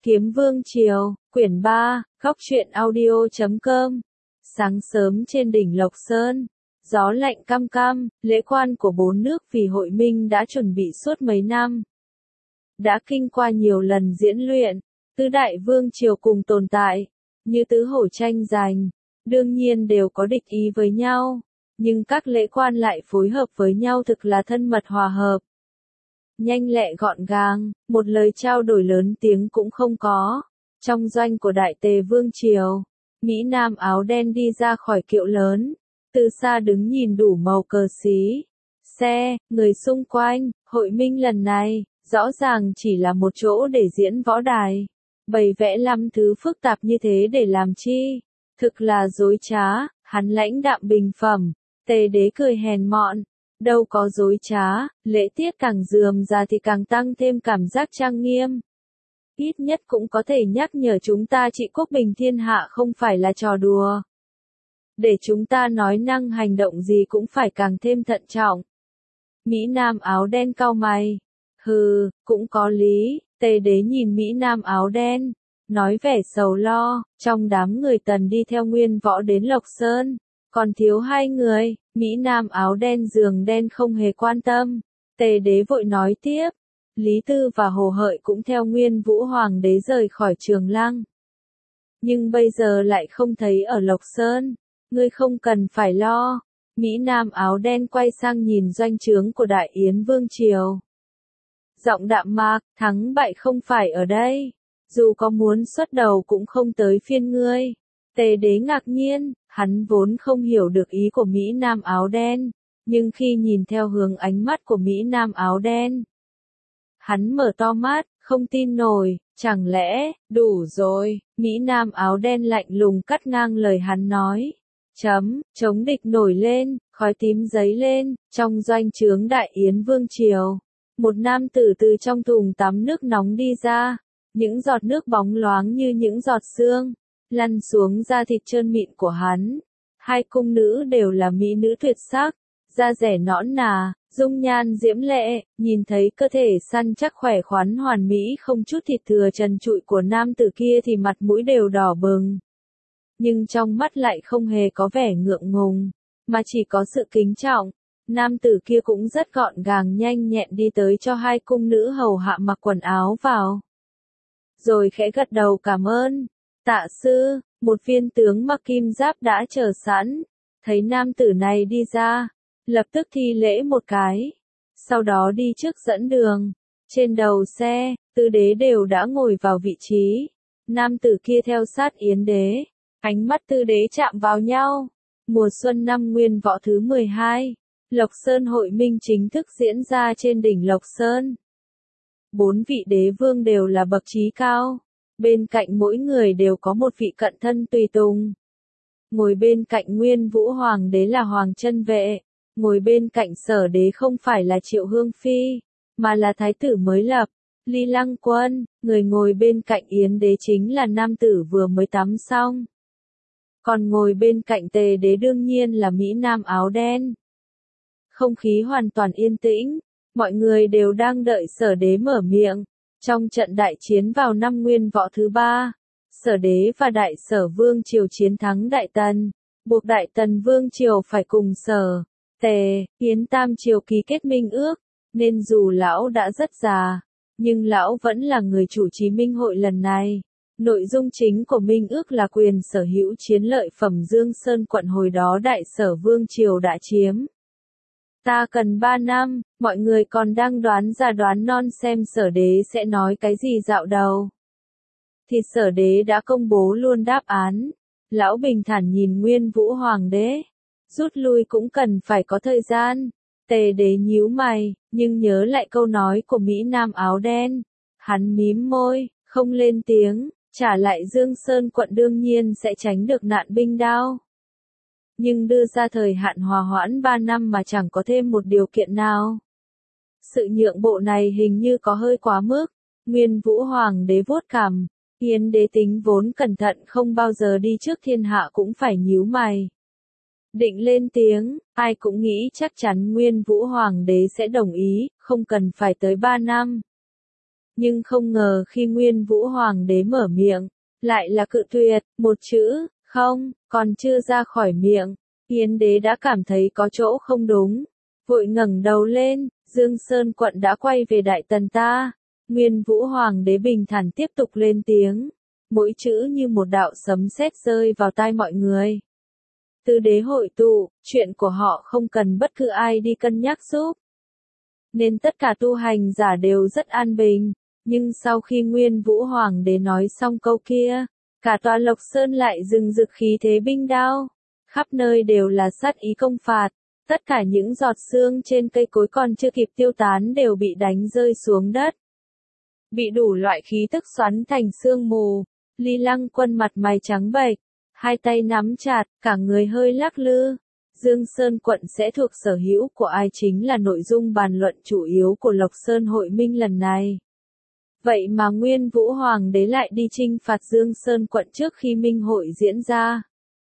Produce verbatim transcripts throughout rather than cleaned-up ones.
Kiếm Vương Triều, quyển ba, góc truyện audio chấm com. Sáng sớm trên đỉnh Lộc Sơn, gió lạnh căm căm, lễ quan của bốn nước vì hội minh đã chuẩn bị suốt mấy năm. Đã kinh qua nhiều lần diễn luyện, tứ đại vương triều cùng tồn tại, như tứ hổ tranh giành, đương nhiên đều có địch ý với nhau, nhưng các lễ quan lại phối hợp với nhau thực là thân mật hòa hợp. Nhanh lẹ gọn gàng, một lời trao đổi lớn tiếng cũng không có. Trong doanh của Đại Tề Vương Triều, Mỹ Nam áo đen đi ra khỏi kiệu lớn, từ xa đứng nhìn đủ màu cờ xí, xe, người xung quanh. Hội minh lần này, rõ ràng chỉ là một chỗ để diễn võ đài, bày vẽ lăm thứ phức tạp như thế để làm chi? Thực là dối trá. Hắn lãnh đạm bình phẩm, Tề đế cười hèn mọn. Đâu có dối trá, lễ tiết càng rườm rà thì càng tăng thêm cảm giác trang nghiêm. Ít nhất cũng có thể nhắc nhở chúng ta trị quốc bình thiên hạ không phải là trò đùa. Để chúng ta nói năng hành động gì cũng phải càng thêm thận trọng. Mỹ Nam áo đen cau mày. Hừ, cũng có lý. Tề đế nhìn Mỹ Nam áo đen, nói vẻ sầu lo. Trong đám người Tần đi theo Nguyên Võ đến Lộc Sơn, còn thiếu hai người. Mỹ Nam áo đen giường đen không hề quan tâm. Tề đế vội nói tiếp. Lý Tư và Hồ Hợi cũng theo Nguyên Vũ Hoàng đế rời khỏi Trường Lăng. Nhưng bây giờ lại không thấy ở Lộc Sơn. Ngươi không cần phải lo. Mỹ Nam áo đen quay sang nhìn doanh trướng của Đại Yến Vương Triều. Giọng đạm mạc, thắng bại không phải ở đây. Dù có muốn xuất đầu cũng không tới phiên ngươi. Tề đế ngạc nhiên, hắn vốn không hiểu được ý của Mỹ Nam áo đen, nhưng khi nhìn theo hướng ánh mắt của Mỹ Nam áo đen, hắn mở to mắt, không tin nổi. Chẳng lẽ, đủ rồi? Mỹ Nam áo đen lạnh lùng cắt ngang lời hắn nói. Chấm, chống địch nổi lên, khói tím giấy lên, trong doanh trướng Đại Yến Vương Triều. Một nam tử từ trong thùng tắm nước nóng đi ra, những giọt nước bóng loáng như những giọt sương, lăn xuống da thịt trơn mịn của hắn. Hai cung nữ đều là mỹ nữ tuyệt sắc, da dẻ nõn nà, dung nhan diễm lệ, nhìn thấy cơ thể săn chắc khỏe khoắn hoàn mỹ không chút thịt thừa trần trụi của nam tử kia thì mặt mũi đều đỏ bừng. Nhưng trong mắt lại không hề có vẻ ngượng ngùng, mà chỉ có sự kính trọng. Nam tử kia cũng rất gọn gàng nhanh nhẹn đi tới cho hai cung nữ hầu hạ mặc quần áo vào. Rồi khẽ gật đầu cảm ơn. Tạ sư, một viên tướng mặc kim giáp đã chờ sẵn. Thấy nam tử này đi ra, lập tức thi lễ một cái. Sau đó đi trước dẫn đường. Trên đầu xe, tứ đế đều đã ngồi vào vị trí. Nam tử kia theo sát Yến đế. Ánh mắt tư đế chạm vào nhau. Mùa xuân năm Nguyên Võ thứ mười hai, Lộc Sơn hội minh chính thức diễn ra trên đỉnh Lộc Sơn. Bốn vị đế vương đều là bậc trí cao. Bên cạnh mỗi người đều có một vị cận thân tùy tùng. Ngồi bên cạnh Nguyên Vũ Hoàng đế là Hoàng Chân Vệ. Ngồi bên cạnh Sở đế không phải là Triệu Hương Phi, mà là thái tử mới lập, Ly Lăng Quân. Người ngồi bên cạnh Yến đế chính là nam tử vừa mới tắm xong. Còn ngồi bên cạnh Tề đế đương nhiên là Mỹ Nam áo đen. Không khí hoàn toàn yên tĩnh, mọi người đều đang đợi Sở đế mở miệng. Trong trận đại chiến vào năm Nguyên Võ thứ ba, Sở đế và Đại Sở Vương Triều chiến thắng Đại Tần, buộc Đại Tần Vương Triều phải cùng Sở, Tề, Yến Tam Triều ký kết minh ước, nên dù lão đã rất già, nhưng lão vẫn là người chủ trì minh hội lần này. Nội dung chính của minh ước là quyền sở hữu chiến lợi phẩm Dương Sơn quận hồi đó Đại Sở Vương Triều đã chiếm. Ta cần ba năm, mọi người còn đang đoán ra đoán non xem Sở đế sẽ nói cái gì dạo đầu. Thì Sở đế đã công bố luôn đáp án. Lão bình thản nhìn Nguyên Vũ Hoàng đế. Rút lui cũng cần phải có thời gian. Tề đế nhíu mày, nhưng nhớ lại câu nói của Mỹ Nam áo đen. Hắn mím môi, không lên tiếng, trả lại Dương Sơn quận đương nhiên sẽ tránh được nạn binh đao. Nhưng đưa ra thời hạn hòa hoãn ba năm mà chẳng có thêm một điều kiện nào. Sự nhượng bộ này hình như có hơi quá mức. Nguyên Vũ Hoàng đế vuốt cằm. Yến đế tính vốn cẩn thận không bao giờ đi trước thiên hạ cũng phải nhíu mày. Định lên tiếng, ai cũng nghĩ chắc chắn Nguyên Vũ Hoàng đế sẽ đồng ý, không cần phải tới ba năm. Nhưng không ngờ khi Nguyên Vũ Hoàng đế mở miệng, lại là cự tuyệt, một chữ, không, còn chưa ra khỏi miệng. Yến đế đã cảm thấy có chỗ không đúng, vội ngẩng đầu lên, Dương Sơn quận đã quay về Đại Tần ta. Nguyên Vũ Hoàng đế bình thản tiếp tục lên tiếng, mỗi chữ như một đạo sấm sét rơi vào tai mọi người. Tứ đế hội tụ, chuyện của họ không cần bất cứ ai đi cân nhắc giúp. Nên tất cả tu hành giả đều rất an bình, nhưng sau khi Nguyên Vũ Hoàng đế nói xong câu kia, cả tòa Lộc Sơn lại rừng rực khí thế binh đao. Khắp nơi đều là sát ý công phạt, tất cả những giọt sương trên cây cối còn chưa kịp tiêu tán đều bị đánh rơi xuống đất. Bị đủ loại khí tức xoắn thành sương mù, Ly Lăng Quân mặt mày trắng bệch, hai tay nắm chặt, cả người hơi lắc lư. Dương Sơn quận sẽ thuộc sở hữu của ai chính là nội dung bàn luận chủ yếu của Lộc Sơn hội minh lần này. Vậy mà Nguyên Vũ Hoàng đế lại đi chinh phạt Dương Sơn quận trước khi minh hội diễn ra.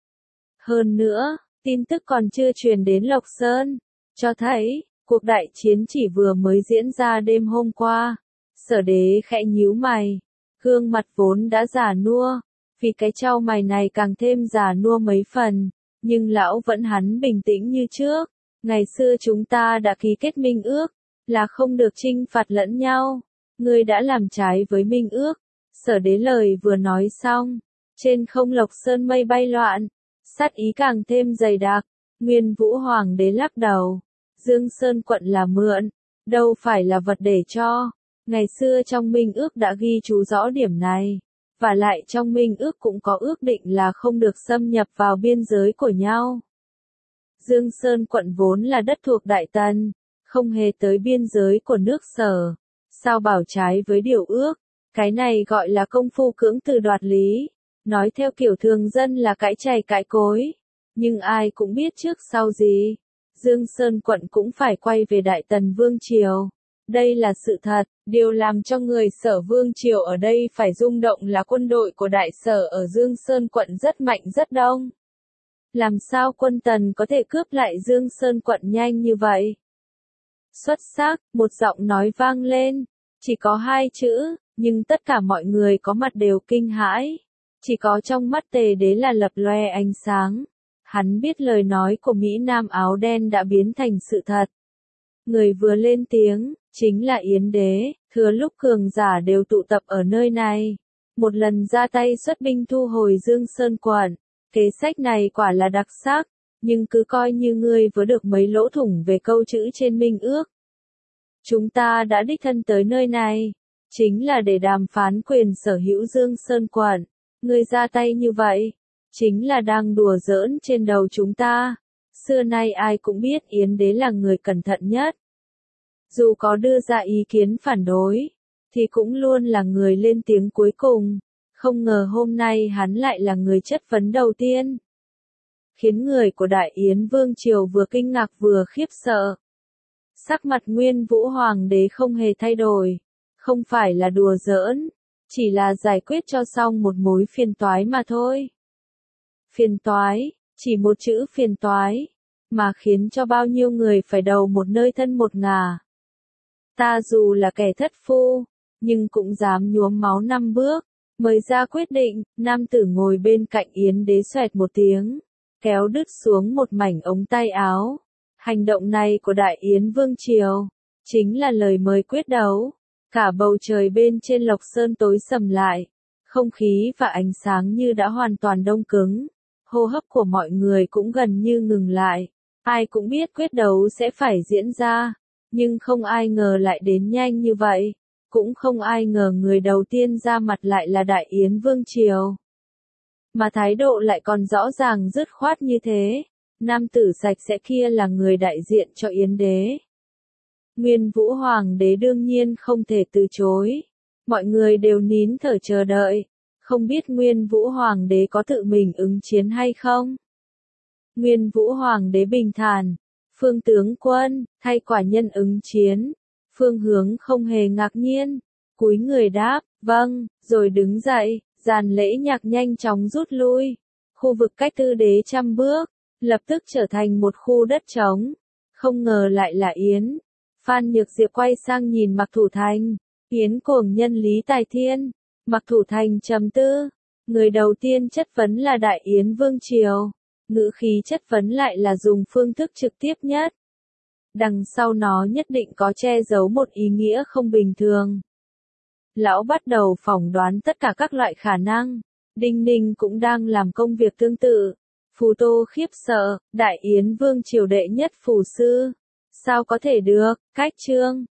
Hơn nữa, tin tức còn chưa truyền đến Lộc Sơn, cho thấy, cuộc đại chiến chỉ vừa mới diễn ra đêm hôm qua. Sở đế khẽ nhíu mày, gương mặt vốn đã già nua, vì cái chau mày này càng thêm già nua mấy phần, nhưng lão vẫn hắn bình tĩnh như trước. Ngày xưa chúng ta đã ký kết minh ước, là không được chinh phạt lẫn nhau. Ngươi đã làm trái với minh ước. Sở đế lời vừa nói xong, trên không Lộc Sơn mây bay loạn, sát ý càng thêm dày đặc. Nguyên Vũ Hoàng đế lắc đầu, Dương Sơn quận là mượn, đâu phải là vật để cho. Ngày xưa trong minh ước đã ghi chú rõ điểm này, và lại trong minh ước cũng có ước định là không được xâm nhập vào biên giới của nhau. Dương Sơn quận vốn là đất thuộc Đại Tần, không hề tới biên giới của nước Sở. Sao bảo trái với điều ước? Cái này gọi là công phu cưỡng từ đoạt lý. Nói theo kiểu thường dân là cãi chày cãi cối. Nhưng ai cũng biết trước sau gì, Dương Sơn quận cũng phải quay về Đại Tần Vương Triều. Đây là sự thật, điều làm cho người Sở Vương Triều ở đây phải rung động là quân đội của Đại Sở ở Dương Sơn quận rất mạnh rất đông. Làm sao quân Tần có thể cướp lại Dương Sơn quận nhanh như vậy? Xuất sắc, một giọng nói vang lên, chỉ có hai chữ, nhưng tất cả mọi người có mặt đều kinh hãi. Chỉ có trong mắt Tề đế là lập loe ánh sáng. Hắn biết lời nói của Mỹ Nam áo đen đã biến thành sự thật. Người vừa lên tiếng, chính là Yến đế, thừa lúc cường giả đều tụ tập ở nơi này. Một lần ra tay xuất binh thu hồi Dương Sơn quận, kế sách này quả là đặc sắc, nhưng cứ coi như ngươi vớ được mấy lỗ thủng về câu chữ trên minh ước. Chúng ta đã đích thân tới nơi này, chính là để đàm phán quyền sở hữu Dương Sơn quận. Ngươi ra tay như vậy, chính là đang đùa giỡn trên đầu chúng ta. Xưa nay ai cũng biết Yến đế là người cẩn thận nhất. Dù có đưa ra ý kiến phản đối, thì cũng luôn là người lên tiếng cuối cùng. Không ngờ hôm nay hắn lại là người chất vấn đầu tiên. Khiến người của Đại Yến Vương Triều vừa kinh ngạc vừa khiếp sợ. Sắc mặt Nguyên Vũ Hoàng đế không hề thay đổi. Không phải là đùa giỡn, chỉ là giải quyết cho xong một mối phiền toái mà thôi. Phiền toái, chỉ một chữ phiền toái, mà khiến cho bao nhiêu người phải đầu một nơi thân một ngả. Ta dù là kẻ thất phu, nhưng cũng dám nhuốm máu năm bước, mới ra quyết định. Nam tử ngồi bên cạnh Yến đế xoẹt một tiếng, kéo đứt xuống một mảnh ống tay áo. Hành động này của Đại Yến Vương Triều, chính là lời mời quyết đấu. Cả bầu trời bên trên Lộc Sơn tối sầm lại, không khí và ánh sáng như đã hoàn toàn đông cứng. Hô hấp của mọi người cũng gần như ngừng lại. Ai cũng biết quyết đấu sẽ phải diễn ra, nhưng không ai ngờ lại đến nhanh như vậy. Cũng không ai ngờ người đầu tiên ra mặt lại là Đại Yến Vương Triều. Mà thái độ lại còn rõ ràng dứt khoát như thế. Nam tử sạch sẽ kia là người đại diện cho Yến đế. Nguyên Vũ Hoàng đế đương nhiên không thể từ chối. Mọi người đều nín thở chờ đợi. Không biết Nguyên Vũ Hoàng đế có tự mình ứng chiến hay không? Nguyên Vũ Hoàng đế bình thản. Phương tướng quân, thay quả nhân ứng chiến. Phương Hướng không hề ngạc nhiên. Cúi người đáp, vâng, rồi đứng dậy. Dàn lễ nhạc nhanh chóng rút lui. Khu vực cách tư đế trăm bước, lập tức trở thành một khu đất trống. Không ngờ lại là Yến. Phan Nhược Diệp quay sang nhìn Mạc Thủ Thành. Yến cuồng nhân Lý Tài Thiên, Mặc Thủ Thành trầm tư. Người đầu tiên chất vấn là Đại Yến Vương Triều. Ngữ khí chất vấn lại là dùng phương thức trực tiếp nhất. Đằng sau nó nhất định có che giấu một ý nghĩa không bình thường. Lão bắt đầu phỏng đoán tất cả các loại khả năng. Đinh Ninh cũng đang làm công việc tương tự. Phù Tô khiếp sợ, Đại Yến Vương Triều đệ nhất phù sư. Sao có thể được, cách chương.